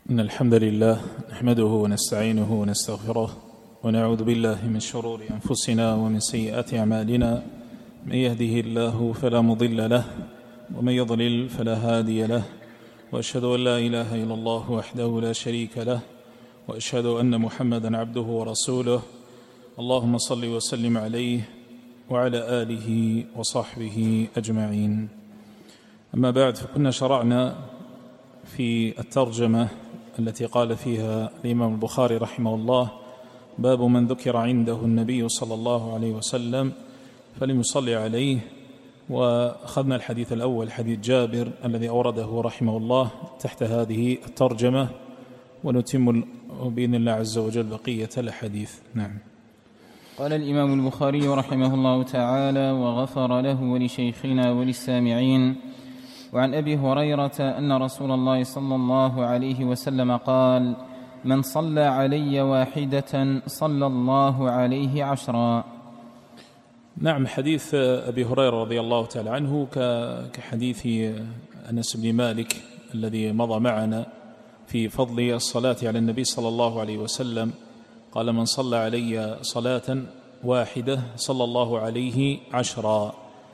إن الحمد لله نحمده ونستعينه ونستغفره ونعوذ بالله من شرور أنفسنا ومن سيئات أعمالنا. من يهده الله فلا مضل له ومن يضلل فلا هادي له، وأشهد أن لا إله إلا الله وحده لا شريك له، وأشهد أن محمدا عبده ورسوله. اللهم صل وسلم عليه وعلى آله وصحبه أجمعين. أما بعد، فكنا شرعنا في الترجمة التي قال فيها الإمام البخاري رحمه الله: باب من ذكر عنده النبي صلى الله عليه وسلم فلم يصلي عليه. وأخذنا الحديث الأول، حديث جابر الذي أورده رحمه الله تحت هذه الترجمة، ونتم بإذن الله عز وجل بقية الحديث. نعم. قال الإمام البخاري رحمه الله تعالى وغفر له ولشيخنا وللسامعين: وعن أبي هريرة أن رسول الله صلى الله عليه وسلم قال: من صلى علي واحدة صلى الله عليه 10. نعم. حديث أبي هريرة رضي الله تعالى عنه كحديث أنس بن مالك الذي مضى معنا في فضل الصلاة على النبي صلى الله عليه وسلم. قال: من صلى علي صلاة واحدة صلى الله عليه 10.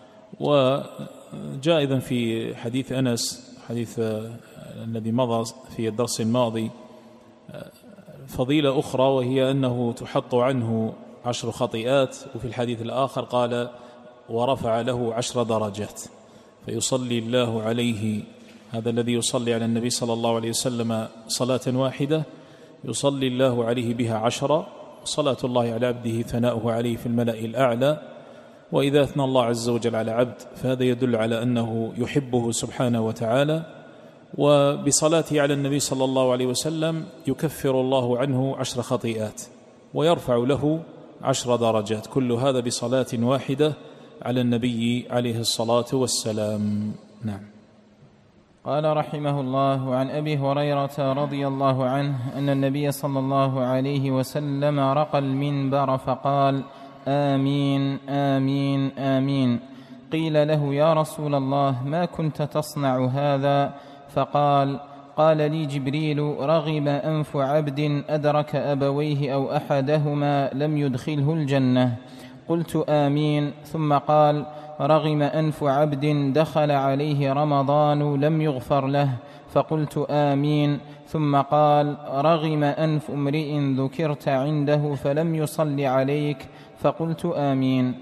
وجاء أيضا في حديث أنس، حديث الذي مضى في الدرس الماضي، فضيلة أخرى، وهي أنه تحط عنه 10 خطيئات. وفي الحديث الآخر قال: ورفع له 10 درجات. فيصلي الله عليه، هذا الذي يصلي على النبي صلى الله عليه وسلم صلاة واحدة يصلي الله عليه بها 10. صلاة الله على عبده ثناؤه عليه في الملأ الأعلى. وإذا أثنى الله عز وجل على عبد فهذا يدل على أنه يحبه سبحانه وتعالى. وبصلاته على النبي صلى الله عليه وسلم يكفر الله عنه 10 خطيئات ويرفع له 10 درجات، كل هذا بصلاة واحدة على النبي عليه الصلاة والسلام. نعم. قال رحمه الله: عن أبي هريرة رضي الله عنه أن النبي صلى الله عليه وسلم رقى المنبر فقال: آمين آمين آمين. قيل له: يا رسول الله، ما كنت تصنع هذا؟ فقال: قال لي جبريل: رغم أنف عبد أدرك أبويه أو أحدهما لم يدخله الجنة. قلت: آمين. ثم قال: رغم أنف عبد دخل عليه رمضان لم يغفر له. فقلت: آمين. ثم قال: رغم أنف امرئ ذكرت عنده فلم يصل عليك. فقلت: آمين.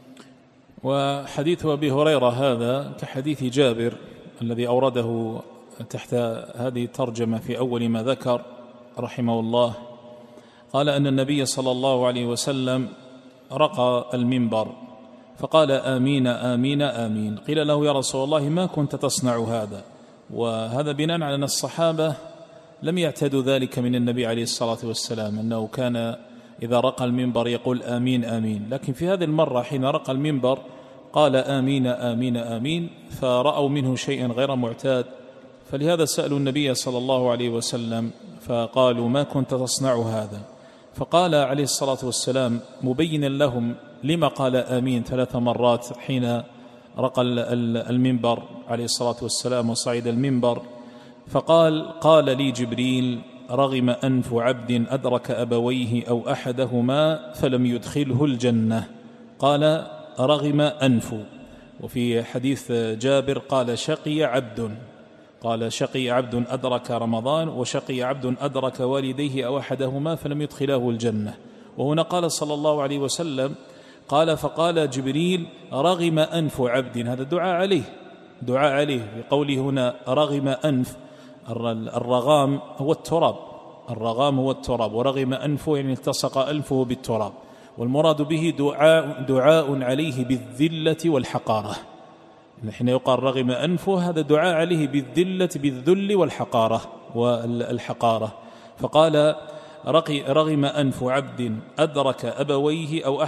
وحديث أبي هريرة هذا كحديث جابر الذي أورده تحت هذه الترجمة في أول ما ذكر رحمه الله. قال أن النبي صلى الله عليه وسلم رقى المنبر فقال: آمين آمين آمين. قيل له: يا رسول الله، ما كنت تصنع هذا؟ وهذا بناء على أن الصحابة لم يعتادوا ذلك من النبي عليه الصلاة والسلام، أنه كان إذا رقى المنبر يقول آمين آمين. لكن في هذه المرة حين رقى المنبر قال: آمين آمين آمين، فرأوا منه شيئا غير معتاد، فلهذا سألوا النبي صلى الله عليه وسلم فقالوا: ما كنت تصنع هذا؟ فقال عليه الصلاة والسلام مبينا لهم لما قال آمين 3 مرات حين رقى المنبر عليه الصلاة والسلام وصعد المنبر. فقال: قال لي جبريل: رغم أنف عبد أدرك أبويه أو أحدهما فلم يدخله الجنة. قال: رغم أنف. وفي حديث جابر قال: شقي عبد، قال: شقي عبد أدرك رمضان، وشقي عبد أدرك والديه أو أحدهما فلم يدخله الجنة. وهنا قال صلى الله عليه وسلم قال: فقال جبريل: رغم أنف عبد. هذا دعاء عليه بقوله هنا رغم أنف. الرغام هو التراب، الرغام هو التراب، ورغم أنفه يعني التصق أنفه بالتراب. والمراد به دعاء عليه بالذلة والحقارة. حين يقال رغم أنفه هذا دعاء عليه بالذل والحقارة والحقارة. فقال: رغم أنف عبد أدرك أبويه أو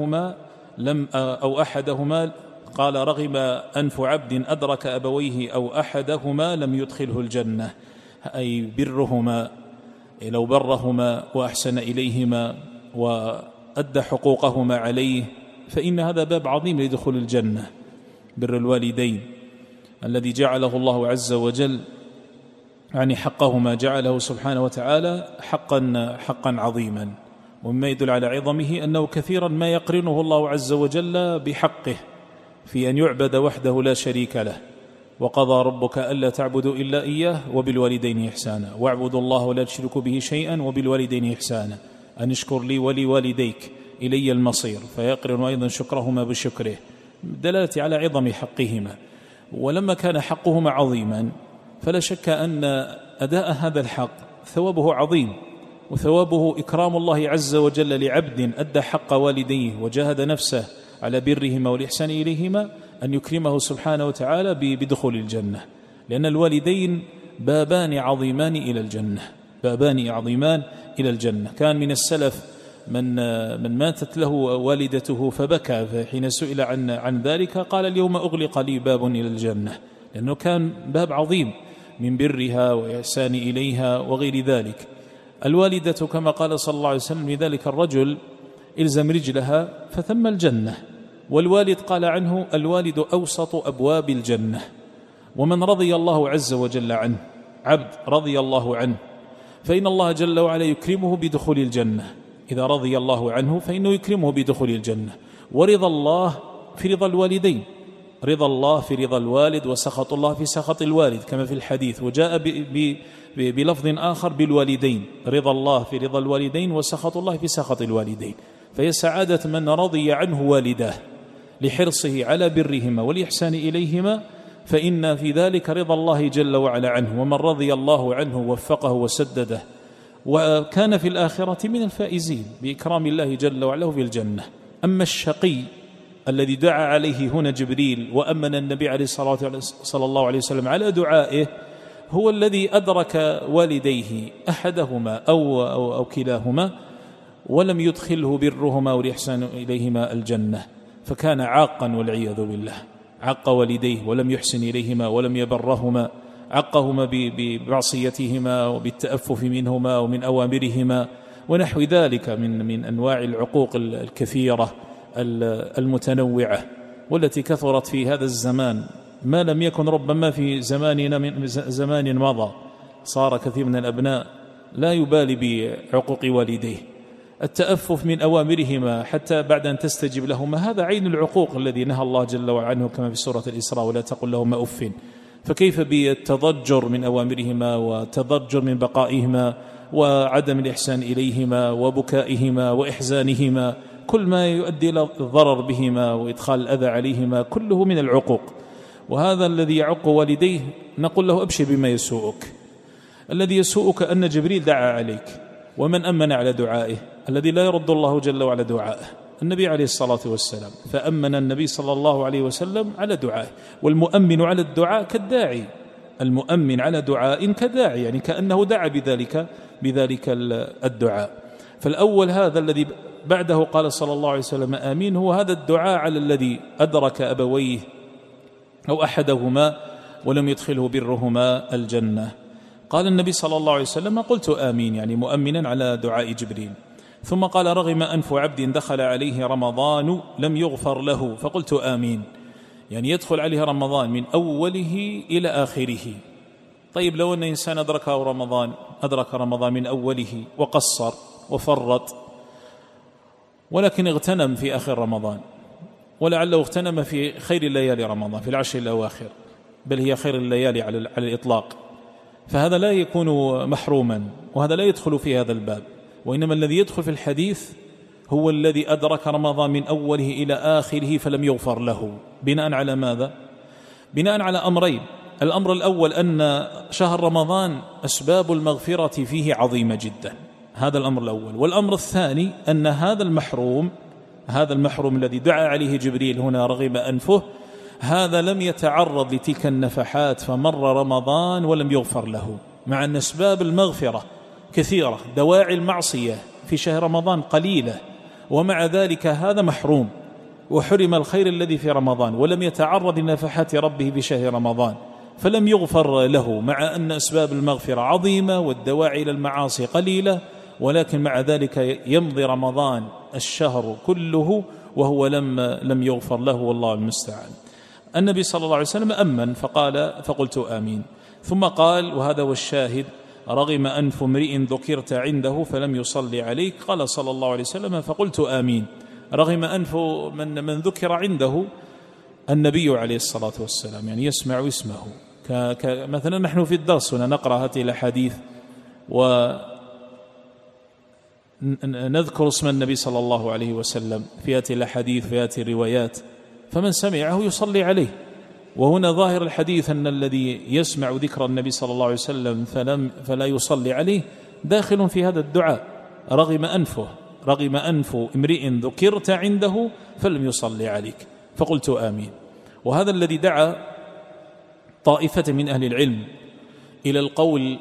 أحدهما قال: رغم أنف عبد أدرك أبويه أو أحدهما لم يدخله الجنة، أي برهما، لو برهما وأحسن إليهما وأدى حقوقهما عليه فإن هذا باب عظيم لدخول الجنة، بر الوالدين الذي جعله الله عز وجل يعني حقهما جعله سبحانه وتعالى حقا عظيما. ومما يدل على عظمه أنه كثيرا ما يقرنه الله عز وجل بحقه في أن يعبد وحده لا شريك له. وقضى ربك ألا تعبدوا إلا إياه وبالوالدين إحسانا واعبدوا الله ولا تشركوا به شيئا وبالوالدين إحسانا أن اشكر لي ولوالديك إلي المصير، فيقرن أيضا شكرهما بشكره دلالة على عظم حقهما. ولما كان حقهما عظيما فلا شك أن أداء هذا الحق ثوابه عظيم، وثوابه إكرام الله عز وجل لعبد أدى حق والديه وجاهد نفسه على برهما والإحسان إليهما، أن يكرمه سبحانه وتعالى بدخول الجنة، لأن الوالدين بابان عظيمان إلى الجنة، بابان عظيمان إلى الجنة. كان من السلف من ماتت له والدته فبكى، فحين سئل عن ذلك قال اليوم أغلق لي باب إلى الجنة، لأنه كان باب عظيم من برها وإحسان إليها وغير ذلك. الوالدة كما قال صلى الله عليه وسلم لذلك الرجل إلزم رجلها فثم الجنة، والوالد قال عنه الوالد أوسط أبواب الجنة. ومن رضي الله عز وجل عنه، عبد رضي الله عنه، فإن الله جل وعلا يكرمه بدخول الجنة. إذا رضي الله عنه فإنه يكرمه بدخول الجنة. ورضا الله في رضا الوالدين، رضا الله في رضا الوالد وسخط الله في سخط الوالد كما في الحديث، وجاء بلفظ آخر بالوالدين، رضا الله في رضا الوالدين وسخط الله في سخط الوالدين. فهي سعادة من رضي عنه والداه لحرصه على برهما والإحسان إليهما، فإن في ذلك رضا الله جل وعلا عنه. ومن رضي الله عنه وفقه وسدده وكان في الآخرة من الفائزين بإكرام الله جل وعلا في الجنة. أما الشقي الذي دعا عليه هنا جبريل وأمن النبي عليه صلى الله عليه وسلم على دعائه، هو الذي أدرك والديه أحدهما أو كلاهما ولم يدخله برهما والإحسان إليهما الجنة، فكان عاقا والعياذ بالله، عق والديه ولم يحسن إليهما ولم يبرهما، عقهما بمعصيتهما وبالتأفف منهما ومن أوامرهما ونحو ذلك من أنواع العقوق الكثيرة المتنوعة والتي كثرت في هذا الزمان، ما لم يكن ربما في زماننا من زمان مضى. صار كثير من الأبناء لا يبالي بعقوق والديه، التأفف من أوامرهما حتى بعد أن تستجب لهما، هذا عين العقوق الذي نهى الله جل وعلا عنه كما في سورة الإسراء ولا تقل لهما أف. فكيف بالتضجر من أوامرهما وتضجر من بقائهما وعدم الإحسان إليهما وبكائهما وإحزانهما، كل ما يؤدي إلى الضرر بهما وإدخال الأذى عليهما كله من العقوق. وهذا الذي يعق والديه نقول له أبشر بما يسوءك. الذي يسوءك أن جبريل دعا عليك، ومن أمن على دعائه الذي لا يرد الله جل وعلا دعائه النبي عليه الصلاة والسلام، فأمن النبي صلى الله عليه وسلم على دعائه. والمؤمن على الدعاء كالداعي، المؤمن على دعاء كداعي، يعني كأنه دعا بذلك الدعاء. فالأول هذا الذي بعده قال صلى الله عليه وسلم آمين، هو هذا الدعاء على الذي أدرك أبويه أو أحدهما ولم يدخله برهما الجنة. قال النبي صلى الله عليه وسلم قلت آمين، يعني مؤمنا على دعاء جبريل. ثم قال رغم أنف عبد دخل عليه رمضان لم يغفر له فقلت آمين، يعني يدخل عليه رمضان من أوله إلى آخره. طيب لو أن إنسان أدرك رمضان من أوله وقصر وفرط، ولكن اغتنم في آخر رمضان، ولعله اغتنم في خير الليالي رمضان في العشر الأواخر، بل هي خير الليالي على الإطلاق، فهذا لا يكون محروما، وهذا لا يدخل في هذا الباب. وإنما الذي يدخل في الحديث هو الذي أدرك رمضان من أوله إلى آخره فلم يغفر له. بناء على ماذا؟ بناء على أمرين. الأمر الأول أن شهر رمضان أسباب المغفرة فيه عظيمة جدا، هذا الأمر الأول. والأمر الثاني أن هذا المحروم الذي دعا عليه جبريل هنا رغم أنفه، هذا لم يتعرض لتلك النفحات فمر رمضان ولم يغفر له، مع أن أسباب المغفرة كثيرة، دواعي المعصية في شهر رمضان قليلة، ومع ذلك هذا محروم وحرم الخير الذي في رمضان ولم يتعرض لنفحات ربه في شهر رمضان فلم يغفر له، مع أن أسباب المغفرة عظيمة والدواعي إلى المعاصي قليلة، ولكن مع ذلك يمضي رمضان الشهر كله وهو لم يغفر له، والله المستعان. النبي صلى الله عليه وسلم أمن فقلت آمين. ثم قال وهذا هو الشاهد: رغم أنف امرئ ذكرت عنده فلم يصلي عليك. قال صلى الله عليه وسلم: فقلت آمين. رغم أنف من ذكر عنده النبي عليه الصلاة والسلام، يعني يسمع اسمه. مثلا نحن في الدرس هنا نقرأ هذه الأحاديث ونذكر اسم النبي صلى الله عليه وسلم في هذه الأحاديث في هذه الروايات، فمن سمعه يصلي عليه. وهنا ظاهر الحديث أن الذي يسمع ذكر النبي صلى الله عليه وسلم فلا يصلي عليه داخل في هذا الدعاء: رغم أنف امرئ ذكرت عنده فلم يصلي عليك. فقلت آمين. وهذا الذي دعا طائفة من أهل العلم إلى القول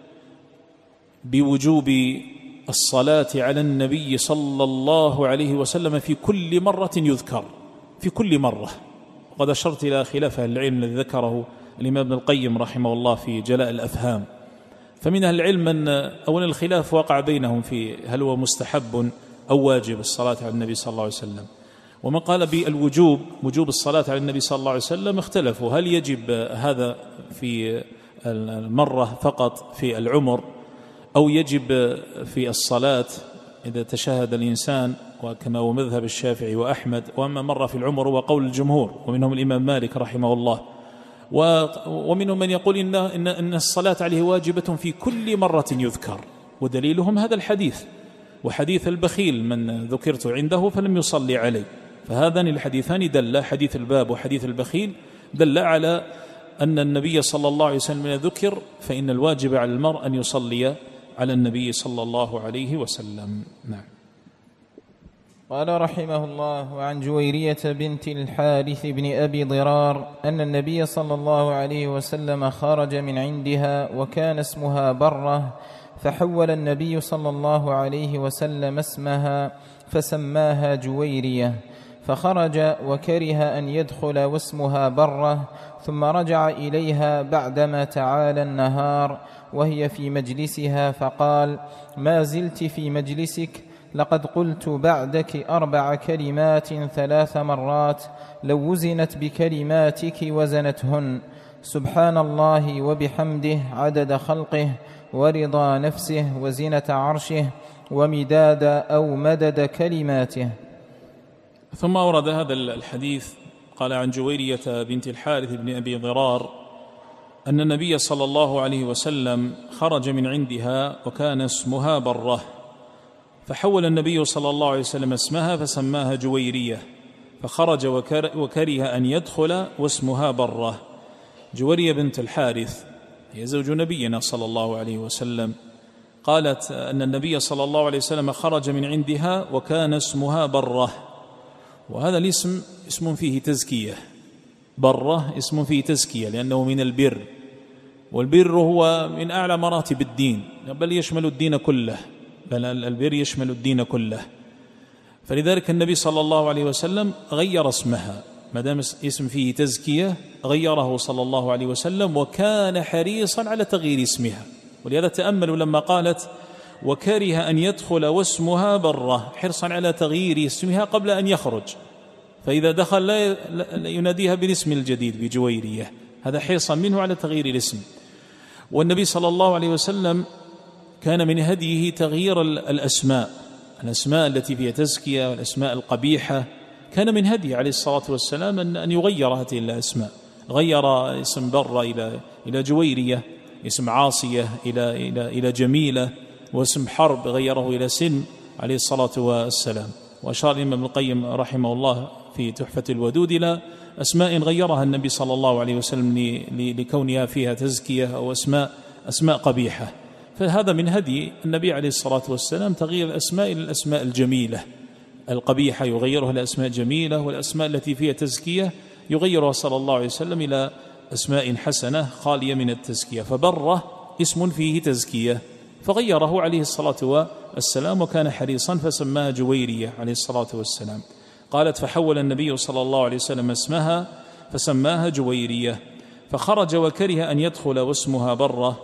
بوجوب الصلاة على النبي صلى الله عليه وسلم في كل مرة يذكر، في كل مرة. وقد أشرت إلى خلاف أهل العلم الذي ذكره الإمام ابن القيم رحمه الله في جلاء الأفهام. فمن أهل العلم أن أولا الخلاف وقع بينهم في هل هو مستحب أو واجب الصلاة على النبي صلى الله عليه وسلم. ومن قال بالوجوب، وجوب الصلاة على النبي صلى الله عليه وسلم، اختلفوا هل يجب هذا في المرة فقط في العمر أو يجب في الصلاة إذا تشهد الإنسان، وكما هو مذهب الشافعي وأحمد. وأما مرة في العمر هو قول الجمهور ومنهم الإمام مالك رحمه الله، ومنهم من يقول إن الصلاة عليه واجبة في كل مرة يذكر، ودليلهم هذا الحديث وحديث البخيل: من ذكرت عنده فلم يصلي علي. فهذان الحديثان دل، حديث الباب وحديث البخيل، دل على أن النبي صلى الله عليه وسلم ذكر، فإن الواجب على المرء أن يصلي على النبي صلى الله عليه وسلم. نعم. قال رحمه الله: وعن جويرية بنت الحارث بن أبي ضرار أن النبي صلى الله عليه وسلم خرج من عندها وكان اسمها برة، فحول النبي صلى الله عليه وسلم اسمها فسماها جويرية، فخرج وكره أن يدخل واسمها برة، ثم رجع إليها بعدما تعالى النهار وهي في مجلسها، فقال: ما زلت في مجلسك، لقد قلت بعدك 4 كلمات 3 مرات، لو وزنت بكلماتك وزنتهن: سبحان الله وبحمده عدد خلقه ورضا نفسه وزنة عرشه ومداد أو مدد كلماته. ثم أورد هذا الحديث قال: عن جويرية بنت الحارث بن أبي ضرار أن النبي صلى الله عليه وسلم خرج من عندها وكان اسمها برة، فحول النبي صلى الله عليه وسلم اسمها فسماها جويرية، فخرج وكره أن يدخل واسمها برة. جويرية بنت الحارث هي زوج نبينا صلى الله عليه وسلم. قالت أن النبي صلى الله عليه وسلم خرج من عندها وكان اسمها برة، وهذا الاسم اسم فيه تزكية. برة اسم فيه تزكية لأنه من البر، والبر هو من أعلى مراتب الدين، بل يشمل الدين كله، بل البر يشمل الدين كله. فلذلك النبي صلى الله عليه وسلم غير اسمها، ما دام اسم فيه تزكية غيره صلى الله عليه وسلم، وكان حريصا على تغيير اسمها. ولهذا تأملوا لما قالت: وكره أن يدخل واسمها برة، حرصا على تغيير اسمها قبل أن يخرج، فإذا دخل لا يناديها بالاسم الجديد بجويرية، هذا حرصا منه على تغيير الاسم. والنبي صلى الله عليه وسلم كان من هديه تغيير الأسماء التي فيها تزكية والأسماء القبيحة، كان من هديه عليه الصلاة والسلام أن يغير هذه الأسماء. غير اسم برة إلى جويرية، اسم عاصية إلى جميلة، واسم حرب غيره إلى سن عليه الصلاة والسلام. وأشار الإمام ابن القيم رحمه الله في تحفة الودود إلى أسماء غيرها النبي صلى الله عليه وسلم لكونها فيها تزكية أو أسماء قبيحة. فهذا من هدي النبي عليه الصلاة والسلام تغيير الأسماء إلى الأسماء الجميلة. القبيحة يغيرها إلى أسماء جميلة، والأسماء التي فيها تزكية يغيرها صلى الله عليه وسلم إلى أسماء حسنة خالية من التزكية. فبرة اسم فيه تزكية، فغيره عليه الصلاة والسلام وكان حريصا فسماها جويرية عليه الصلاة والسلام. قالت: فحول النبي صلى الله عليه وسلم اسمها فسماها جويرية، فخرج وكره أن يدخل واسمها برة،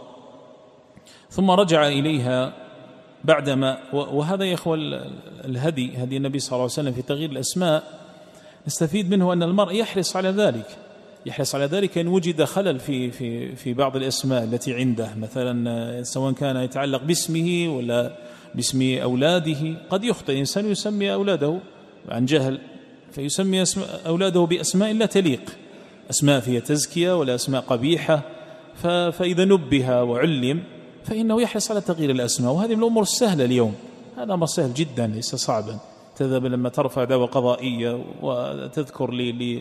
ثم رجع إليها بعدما. وهذا يا إخوة هدي النبي صلى الله عليه وسلم في تغيير الأسماء، نستفيد منه أن المرء يحرص على ذلك، يحرص على ذلك إن وجد خلل في بعض الأسماء التي عنده، مثلا سواء كان يتعلق باسمه ولا باسم أولاده. قد يخطئ الإنسان يسمي أولاده عن جهل، فيسمي أولاده بأسماء لا تليق، أسماء فيها تزكية ولا أسماء قبيحة، فإذا نبه وعلم فإنه يحرص على تغيير الأسماء. وهذه من الأمور السهلة اليوم، هذا أمر سهل جدا ليس صعبا. تذهب لما ترفع دعوى قضائية وتذكر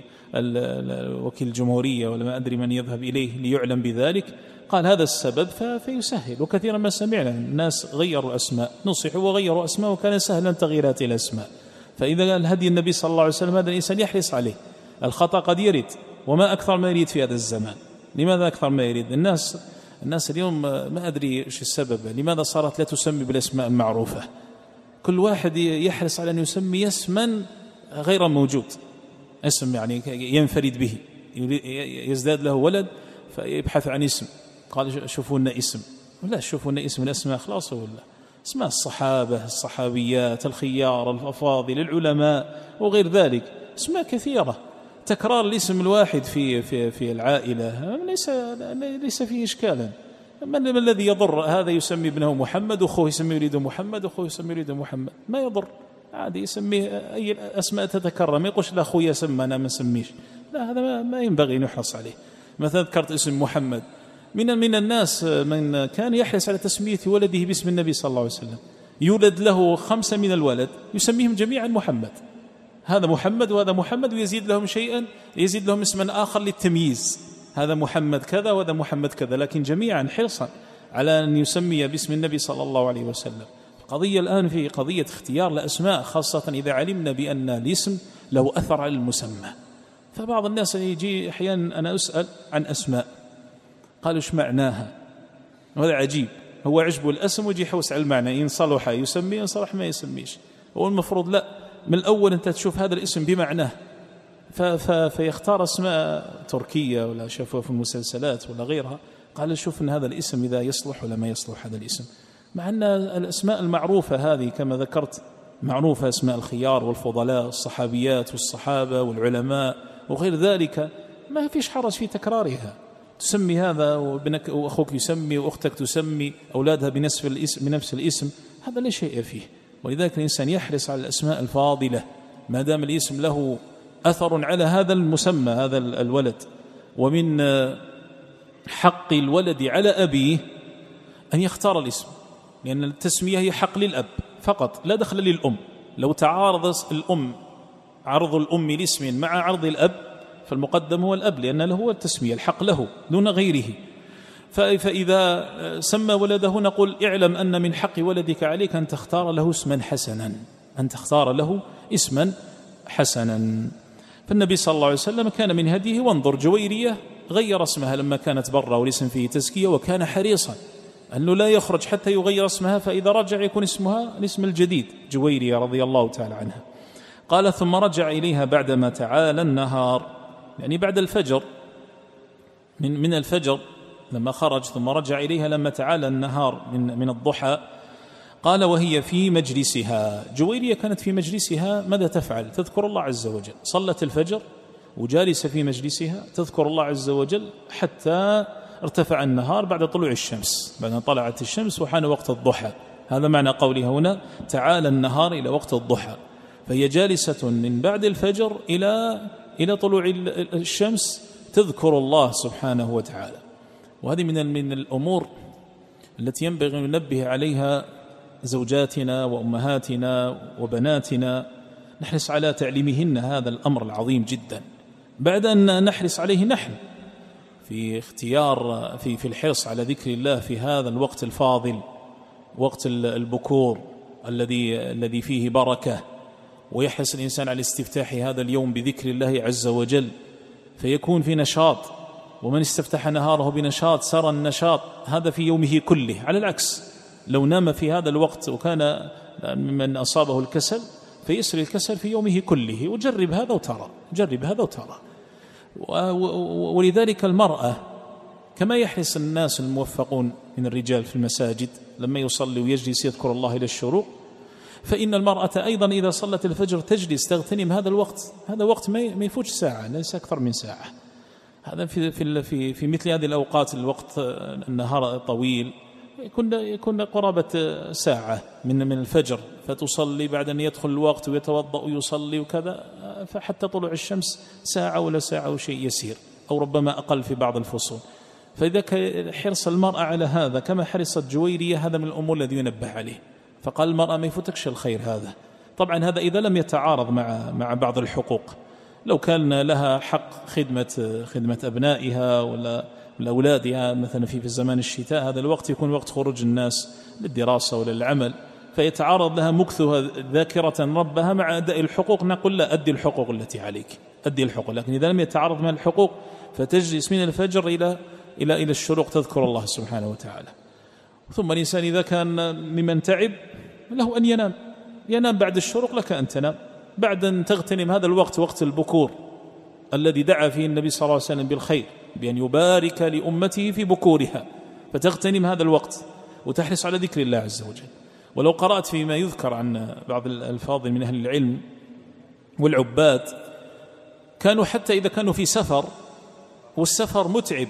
وكيل الجمهورية ولا ما أدري من يذهب إليه ليعلم بذلك، قال هذا السبب فيسهل. وكثيرا ما سمعنا الناس غيروا الأسماء، نصحوا وغيروا أسماء وكان سهلا تغييرات الأسماء. فإذا قال هدي النبي صلى الله عليه وسلم هذا الإنسان يحرص عليه. الخطأ قد يرد، وما أكثر ما يريد في هذا الزمان. لماذا أكثر ما يريد؟ الناس اليوم ما أدري إيش السبب، لماذا صارت لا تسمي بالأسماء المعروفة؟ كل واحد يحرص على أن يسمي اسما غير موجود، اسم يعني ينفرد به، يزداد له ولد فيبحث عن اسم، قال شوفوا لنا اسم، لا شوفوا لنا اسم من الأسماء خلاص، ولا اسماء الصحابة، الصحابيات، الخيار، الأفاضل، العلماء وغير ذلك، اسماء كثيرة. تكرار الاسم الواحد في العائلة ليس فيه إشكالا. من الذي يضر؟ هذا يسمي ابنه محمد، أخوه يسمي ولده محمد، أخوه يسمي ولده محمد، ما يضر، عادي يسميه أي أسماء تتكرر، ما يقولش لا أخويا سمى أنا ما نسميش، لا هذا ما ينبغي أن يحرص عليه. مثلا ذكرت اسم محمد، من الناس من كان يحرص على تسمية ولده باسم النبي صلى الله عليه وسلم، يولد له 5 من الولد يسميهم جميعا محمد، هذا محمد وهذا محمد، ويزيد لهم شيئا، يزيد لهم اسما آخر للتمييز، هذا محمد كذا وهذا محمد كذا، لكن جميعا حرصا على أن يسمي باسم النبي صلى الله عليه وسلم. القضية الآن في قضية اختيار الأسماء، خاصة إذا علمنا بأن الاسم له أثر على المسمى. فبعض الناس يجي أحيانا أنا أسأل عن أسماء، قالوا إيش معناها؟ وهذا عجيب، هو عجبه الاسم ويجي يحوس على المعنى، إن صلح يسمي، إن صلح ما يسميش. هو المفروض لا، من الأول أنت تشوف هذا الاسم بمعناه، فيختار اسماء تركية ولا شافوها في المسلسلات ولا غيرها، قال شوف أن هذا الاسم إذا يصلح ولا ما يصلح هذا الاسم. مع أن الأسماء المعروفة هذه كما ذكرت معروفة، اسماء الخيار والفضلاء، الصحابيات والصحابة والعلماء وغير ذلك، ما فيش حرج في تكرارها. تسمي هذا وابنك وأخوك يسمي وأختك تسمي أولادها بنفس الاسم، هذا لا شيء فيه. ولذلك الإنسان يحرص على الأسماء الفاضلة ما دام الاسم له أثر على هذا المسمى، هذا الولد. ومن حق الولد على أبيه أن يختار الاسم، لأن التسمية هي حق للأب فقط، لا دخل للأم. لو تعارض عرض الأم لاسم مع عرض الأب فالمقدم هو الأب، لأن له هو التسمية، الحق له دون غيره. فإذا سمى ولده نقول اعلم أن من حق ولدك عليك أن تختار له اسما حسنا، أن تختار له اسما حسنا. فالنبي صلى الله عليه وسلم كان من هديه، وانظر جويرية غير اسمها لما كانت برا والاسم فيه تزكية، وكان حريصا أنه لا يخرج حتى يغير اسمها، فإذا رجع يكون اسمها الاسم الجديد، جويرية رضي الله تعالى عنها. قال ثم رجع إليها بعدما تعالى النهار، يعني بعد الفجر، من الفجر لما خرج، ثم رجع إليها لما تعالى النهار من الضحى. قال وهي في مجلسها، جويرية كانت في مجلسها، ماذا تفعل؟ تذكر الله عز وجل، صلت الفجر وجالسة في مجلسها تذكر الله عز وجل حتى ارتفع النهار بعد طلوع الشمس، بعد طلعت الشمس وحان وقت الضحى. هذا معنى قوله هنا تعالى النهار إلى وقت الضحى، فهي جالسة من بعد الفجر إلى طلوع الشمس تذكر الله سبحانه وتعالى. وهذه من الأمور التي ينبغي أن ننبه عليها زوجاتنا وأمهاتنا وبناتنا، نحرص على تعليمهن هذا الأمر العظيم جدا، بعد أن نحرص عليه نحن في اختيار في الحرص على ذكر الله في هذا الوقت الفاضل، وقت البكور الذي فيه بركة، ويحرص الإنسان على استفتاح هذا اليوم بذكر الله عز وجل فيكون في نشاط. ومن استفتح نهاره بنشاط سرى النشاط هذا في يومه كله، على العكس لو نام في هذا الوقت وكان من أصابه الكسل فيسري الكسل في يومه كله. وجرب هذا وترى، جرب هذا وترى. ولذلك المرأة كما يحرص الناس الموفقون من الرجال في المساجد لما يصلي ويجلس يذكر الله إلى الشروق، فإن المرأة أيضا إذا صلت الفجر تجلس تغتنم هذا الوقت، هذا وقت ما يفوتش ساعة، ليس أكثر من ساعة. هذا في مثل هذه الأوقات الوقت النهار طويل، يكون قرابة ساعة من الفجر، فتصلي بعد أن يدخل الوقت ويتوضأ ويصلي وكذا، فحتى طلوع الشمس ساعة ولا ساعة وشيء يسير، أو ربما أقل في بعض الفصول. فإذا حرص المرأة على هذا كما حرصت جويرية، هذا من الأمور الذي ينبه عليه. فقال المرأة ما يفوتكش الخير هذا. طبعا هذا إذا لم يتعارض مع بعض الحقوق. لو كان لها حق خدمة أبنائها ولا لأولادها مثلا في زمان الشتاء، هذا الوقت يكون وقت خروج الناس للدراسة ولا للعمل، فيتعارض لها مكثها ذاكرة ربها مع أداء الحقوق، نقول لا، أدي الحقوق التي عليك، أدي الحقوق. لكن إذا لم يتعارض مع الحقوق فتجلس من الفجر إلى الشروق تذكر الله سبحانه وتعالى. ثم الإنسان إذا كان ممن تعب له أن ينام بعد الشروق، لك أن تنام بعد أن تغتنم هذا الوقت، وقت البكور الذي دعا فيه النبي صلى الله عليه وسلم بالخير، بأن يبارك لأمته في بكورها، فتغتنم هذا الوقت وتحرص على ذكر الله عز وجل. ولو قرأت فيما يذكر عن بعض الألفاظ من أهل العلم والعباد، كانوا حتى إذا كانوا في سفر والسفر متعب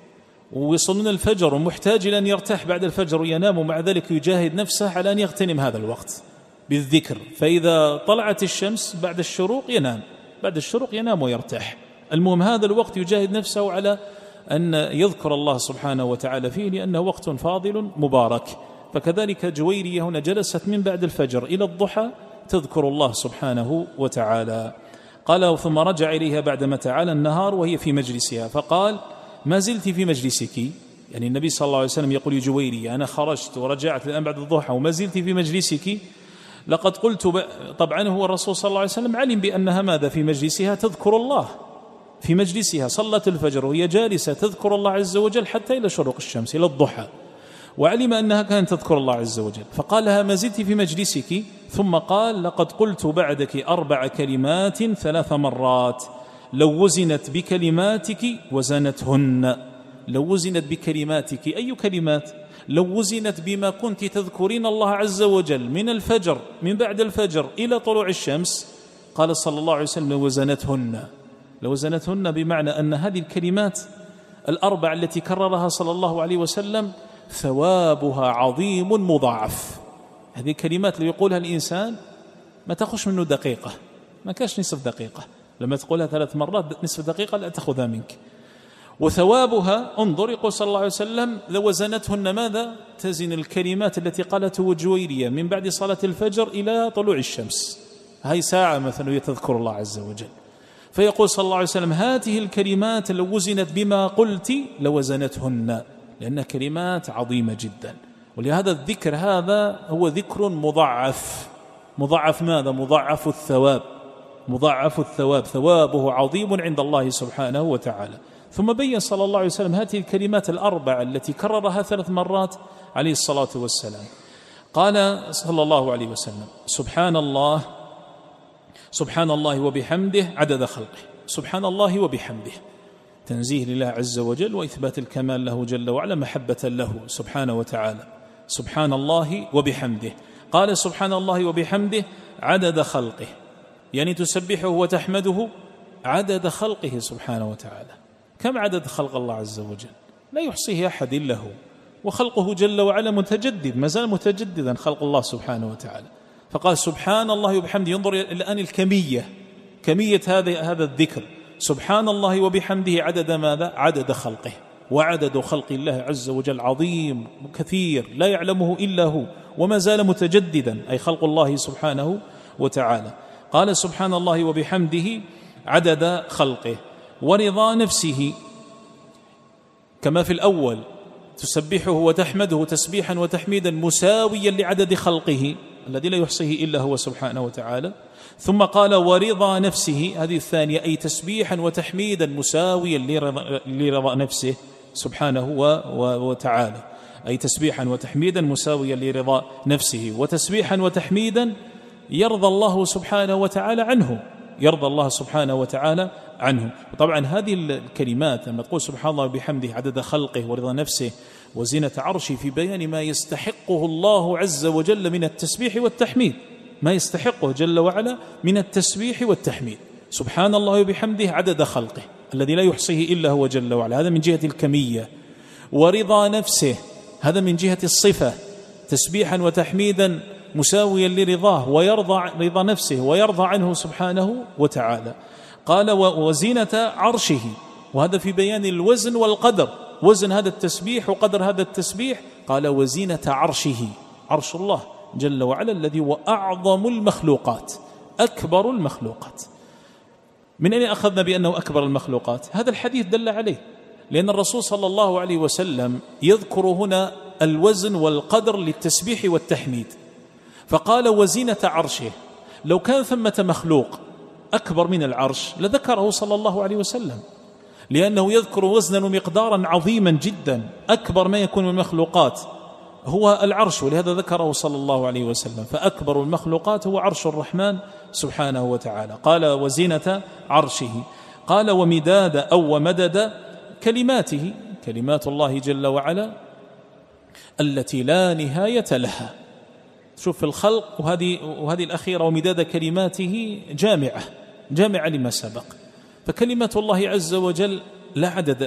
ويصلون الفجر ومحتاج إلى أن يرتاح بعد الفجر وينام، ومع ذلك يجاهد نفسه على أن يغتنم هذا الوقت بالذكر. فإذا طلعت الشمس بعد الشروق ينام، بعد الشروق ينام ويرتاح. المهم هذا الوقت يجاهد نفسه على أن يذكر الله سبحانه وتعالى فيه، لأنه وقت فاضل مبارك. فكذلك جويرية هنا جلست من بعد الفجر إلى الضحى تذكر الله سبحانه وتعالى. قال ثم رجع إليها بعدما تعالى النهار وهي في مجلسها، فقال ما زلت في مجلسك، يعني النبي صلى الله عليه وسلم يقول لجويرية أنا خرجت ورجعت الآن بعد الضحى وما زلت في مجلسك. لقد قلت طبعا هو الرسول صلى الله عليه وسلم علم بأنها ماذا في مجلسها تذكر الله، في مجلسها صلت الفجر وهي جالسة تذكر الله عز وجل حتى إلى شروق الشمس إلى الضحى، وعلم أنها كانت تذكر الله عز وجل، فقال لها ما زلت في مجلسك. ثم قال لقد قلت بعدك 4 كلمات 3 مرات لو وزنت بكلماتك وزنتهن. لو وزنت بكلماتك أي كلمات؟ لو وزنت بما كنت تذكرين الله عز وجل من الفجر، من بعد الفجر إلى طلوع الشمس، قال صلى الله عليه وسلم لوزنتهن، بمعنى أن هذه الكلمات 4 التي كررها صلى الله عليه وسلم ثوابها عظيم مضاعف. هذه الكلمات اللي يقولها الإنسان ما تأخذ منه دقيقة، ما كاش نصف دقيقة، لما تقولها 3 مرات نصف دقيقة لا تأخذها منك. وثوابها انظر يقول صلى الله عليه وسلم لوزنتهن ماذا؟ تزن الكلمات التي قالته جويرية من بعد صلاة الفجر إلى طلوع الشمس، هاي ساعة مثلا يتذكر الله عز وجل. فيقول صلى الله عليه وسلم هذه الكلمات لو وزنت بما قلت لوزنتهن، لأنها كلمات عظيمة جدا. ولهذا الذكر هذا هو ذكر مضاعف. مضاعف ماذا؟ مضاعف الثواب، مضاعف الثواب، ثوابه عظيم عند الله سبحانه وتعالى. ثم بين صلى الله عليه وسلم هذه الكلمات 4 التي كررها 3 مرات عليه الصلاة والسلام. قال صلى الله عليه وسلم سبحان الله وبحمده عدد خلقه. سبحان الله وبحمده تنزيه لله عز وجل وإثبات الكمال له جل وعلا محبة له سبحانه وتعالى. سبحان الله وبحمده. قال سبحان الله وبحمده عدد خلقه، يعني تسبحه وتحمده عدد خلقه سبحانه وتعالى. كم عدد خلق الله عز وجل؟ لا يحصيه أحد إلا هو، وخلقه جل وعلا متجدد، ما زال متجددا خلق الله سبحانه وتعالى. فقال سبحان الله وبحمده. ينظر الآن الكمية، كمية هذا الذكر. سبحان الله وبحمده عدد ماذا؟ عدد خلقه. وعدد خلق الله عز وجل عظيم كثير لا يعلمه إلا هو، وما زال متجددا، أي خلق الله سبحانه وتعالى. قال سبحان الله وبحمده عدد خلقه ورضا نفسه، كما في الأول تسبحه وتحمده تسبيحا وتحميدا مساويا لعدد خلقه الذي لا يحصيه إلا هو سبحانه وتعالى. ثم قال ورضا نفسه، هذه الثانية، أي تسبيحا وتحميدا مساويا لرضا نفسه سبحانه وتعالى، أي تسبيحا وتحميدا مساويا لرضا نفسه، وتسبيحا وتحميدا يرضى الله سبحانه وتعالى عنه، يرضى الله سبحانه وتعالى عنه. وطبعا هذه الكلمات لما تقول سبحان الله بحمده عدد خلقه ورضا نفسه وزينة عرشه، في بيان ما يستحقه الله عز وجل من التسبيح والتحميد، ما يستحقه جل وعلا من التسبيح والتحميد. سبحان الله وبحمده عدد خلقه، الذي لا يحصيه إلا هو جل وعلا، هذا من جهة الكمية. ورضا نفسه، هذا من جهة الصفة، تسبيحا وتحميدا مساويا لرضاه، ويرضى رضا نفسه ويرضى عنه سبحانه وتعالى. قال وزينة عرشه، وهذا في بيان الوزن والقدر، وزن هذا التسبيح وقدر هذا التسبيح. قال وزينة عرشه، عرش الله جل وعلا الذي هو أعظم المخلوقات، أكبر المخلوقات. من أين أخذنا بأنه أكبر المخلوقات؟ هذا الحديث دل عليه، لأن الرسول صلى الله عليه وسلم يذكر هنا الوزن والقدر للتسبيح والتحميد، فقال وزينة عرشه. لو كان ثمة مخلوق أكبر من العرش لذكره صلى الله عليه وسلم، لأنه يذكر وزنا ومقدارا عظيما جدا، أكبر ما يكون من المخلوقات هو العرش، ولهذا ذكره صلى الله عليه وسلم. فأكبر المخلوقات هو عرش الرحمن سبحانه وتعالى. قال وزينة عرشه. قال ومداد أو ومدد كلماته، كلمات الله جل وعلا التي لا نهاية لها. شوف في الخلق، وهذه الأخيرة ومداد كلماته جامعة لما سبق. فكلمات الله عز وجل لا عدد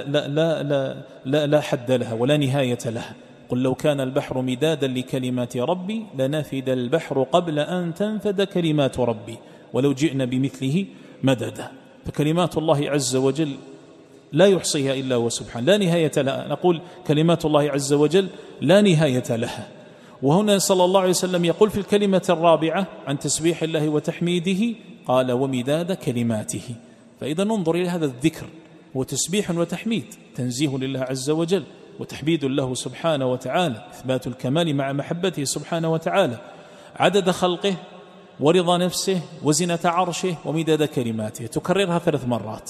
لا حد لها ولا نهاية لها. قل لو كان البحر مدادا لكلمات ربي لنفد البحر قبل أن تنفد كلمات ربي ولو جئنا بمثله مددا. فكلمات الله عز وجل لا يحصيها إلا هو سبحانه، لا نهاية لها. نقول كلمات الله عز وجل لا نهاية لها. وهنا صلى الله عليه وسلم يقول في الكلمة الرابعة عن تسبيح الله وتحميده، قال ومداد كلماته. فإذا ننظر إلى هذا الذكر، هو تسبيح وتحميد، تنزيه لله عز وجل وتحميد له سبحانه وتعالى، إثبات الكمال مع محبته سبحانه وتعالى، عدد خلقه ورضا نفسه وزنة عرشه ومداد كلماته. تكررها 3 مرات،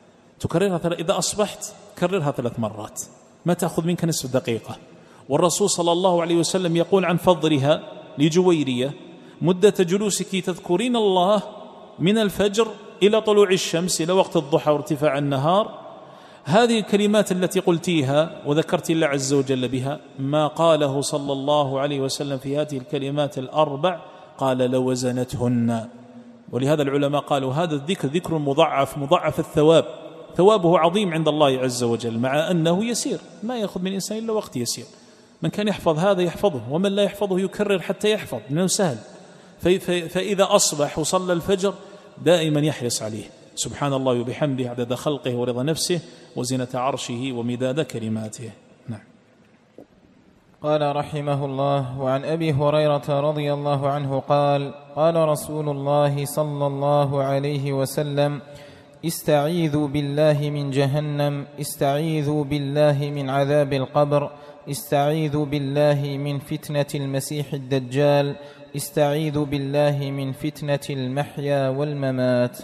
إذا أصبحت كررها 3 مرات، ما تأخذ منك نصف دقيقة. والرسول صلى الله عليه وسلم يقول عن فضلها لجويرية: مدة جلوسك تذكرين الله من الفجر إلى طلوع الشمس إلى وقت الضحى وارتفاع النهار. هذه الكلمات التي قلتيها وذكرت الله عز وجل بها، ما قاله صلى الله عليه وسلم في هذه الكلمات الأربع قال لوزنتهن. ولهذا العلماء قالوا هذا الذكر ذكر مضاعف الثواب، ثوابه عظيم عند الله عز وجل، مع أنه يسير، ما يأخذ من الإنسان إلا وقت يسير. من كان يحفظ هذا يحفظه، ومن لا يحفظه يكرر حتى يحفظ، لأنه سهل. فإذا أصبح وصلى الفجر دائما يحرص عليه، سبحان الله وبحمده عدد خلقه ورضا نفسه وزنة عرشه ومداد كلماته. نعم. قال رحمه الله: وعن أبي هريرة رضي الله عنه قال: قال رسول الله صلى الله عليه وسلم: استعيذوا بالله من جهنم، استعيذوا بالله من عذاب القبر، استعيذوا بالله من فتنة المسيح الدجال، استعيذوا بالله من فتنة المحيا والممات.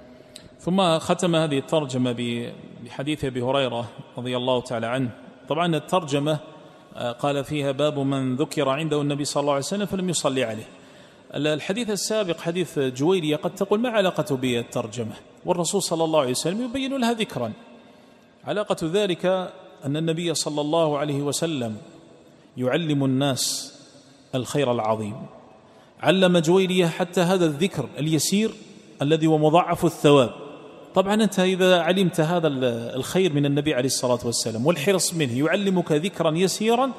ثم ختم هذه الترجمة بحديث أبي هريرة رضي الله تعالى عنه. طبعا الترجمة قال فيها باب من ذكر عنده النبي صلى الله عليه وسلم فلم يصلي عليه. الحديث السابق حديث جويرية قد تقول ما علاقته بالترجمة، والرسول صلى الله عليه وسلم يبين لها ذكرا. علاقة ذلك أن النبي صلى الله عليه وسلم يعلم الناس الخير العظيم، علم جويرية حتى هذا الذكر اليسير الذي هو مضاعف الثواب. طبعا أنت إذا علمت هذا الخير من النبي عليه الصلاة والسلام والحرص منه، يعلمك ذكرا يسيرا